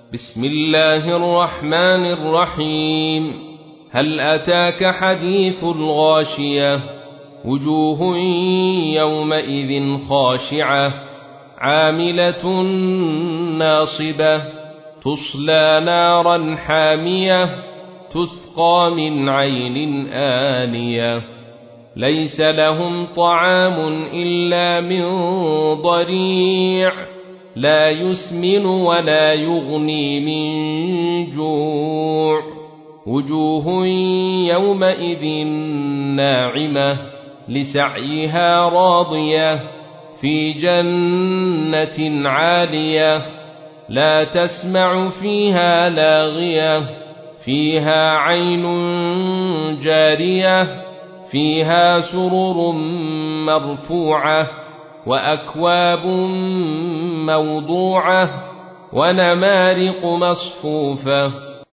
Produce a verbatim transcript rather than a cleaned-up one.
بسم الله الرحمن الرحيم. هل أتاك حديث الغاشية؟ وجوه يومئذ خاشعة عاملة ناصبة تصلى نارا حامية تسقى من عين آنية ليس لهم طعام إلا من ضريع لا يسمن ولا يغني من جوع وجوه يومئذ ناعمة لسعيها راضية في جنة عالية لا تسمع فيها لاغية فيها عين جارية فيها سرر مرفوعة وأكواب موضوعة ونمارق مصفوفة